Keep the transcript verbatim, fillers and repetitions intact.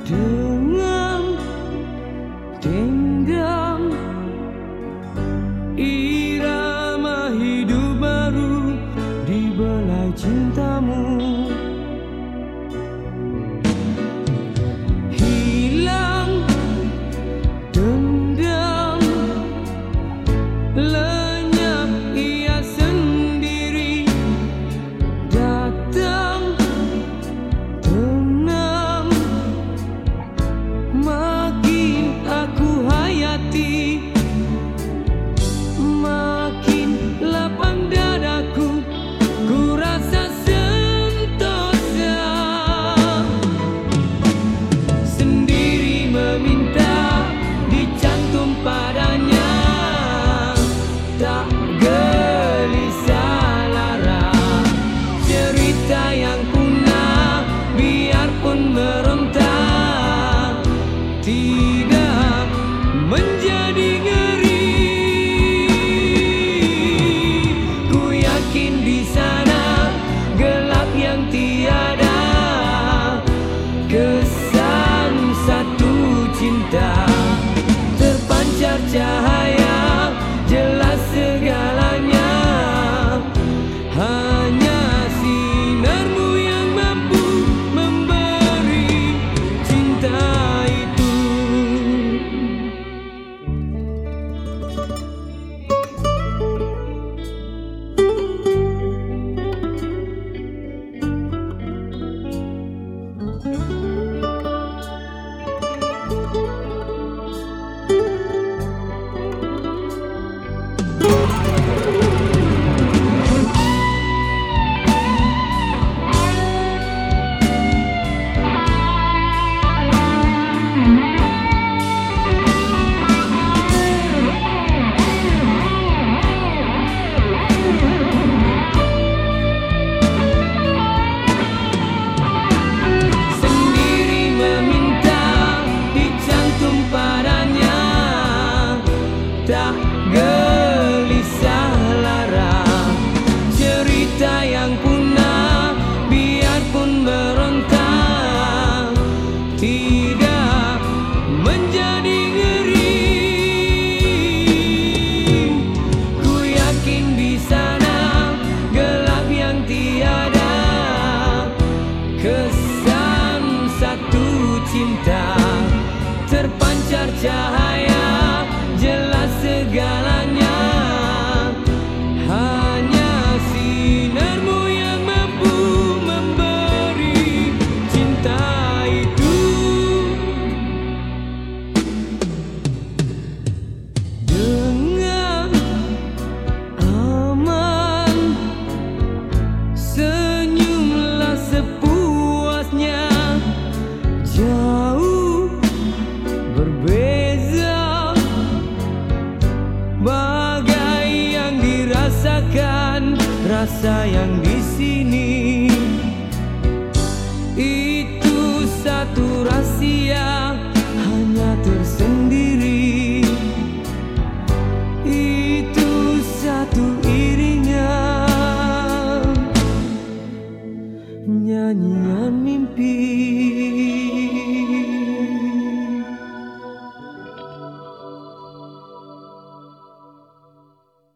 Dengan dendam irama hidup baru di belai cintamu. Hilang dendam, lenyap ia sendiri. Datang tenang, makin aku hayati, makin lapang dadaku, ku rasa sentosa. Sendiri meminta dicantum padanya, tak gelisah lara. Cerita yang punah biarpun meronta, tidak menjadi ngeri. Ku yakin di sana gelap yang tiada kesan satu cinta. Terpancar cahaya jelas segalanya, hanya sinarmu yang mampu memberi cinta itu. Tak gelisah lara. Cerita yang punah biarpun meronta, tidak menjadi ngeri. Ku yakin di sana gelap yang tiada kesan satu cinta. Terpancar cahaya jelas segalanya, hanya sinarmu yang mampu memberi cinta itu. Dengan aman senyumlah sepuasnya, jauh berbeza bagai yang dirasakan, rasa yang di sini. Itu satu rahasia hanya tersendiri. Itu satu iringan nyanyian mimpi.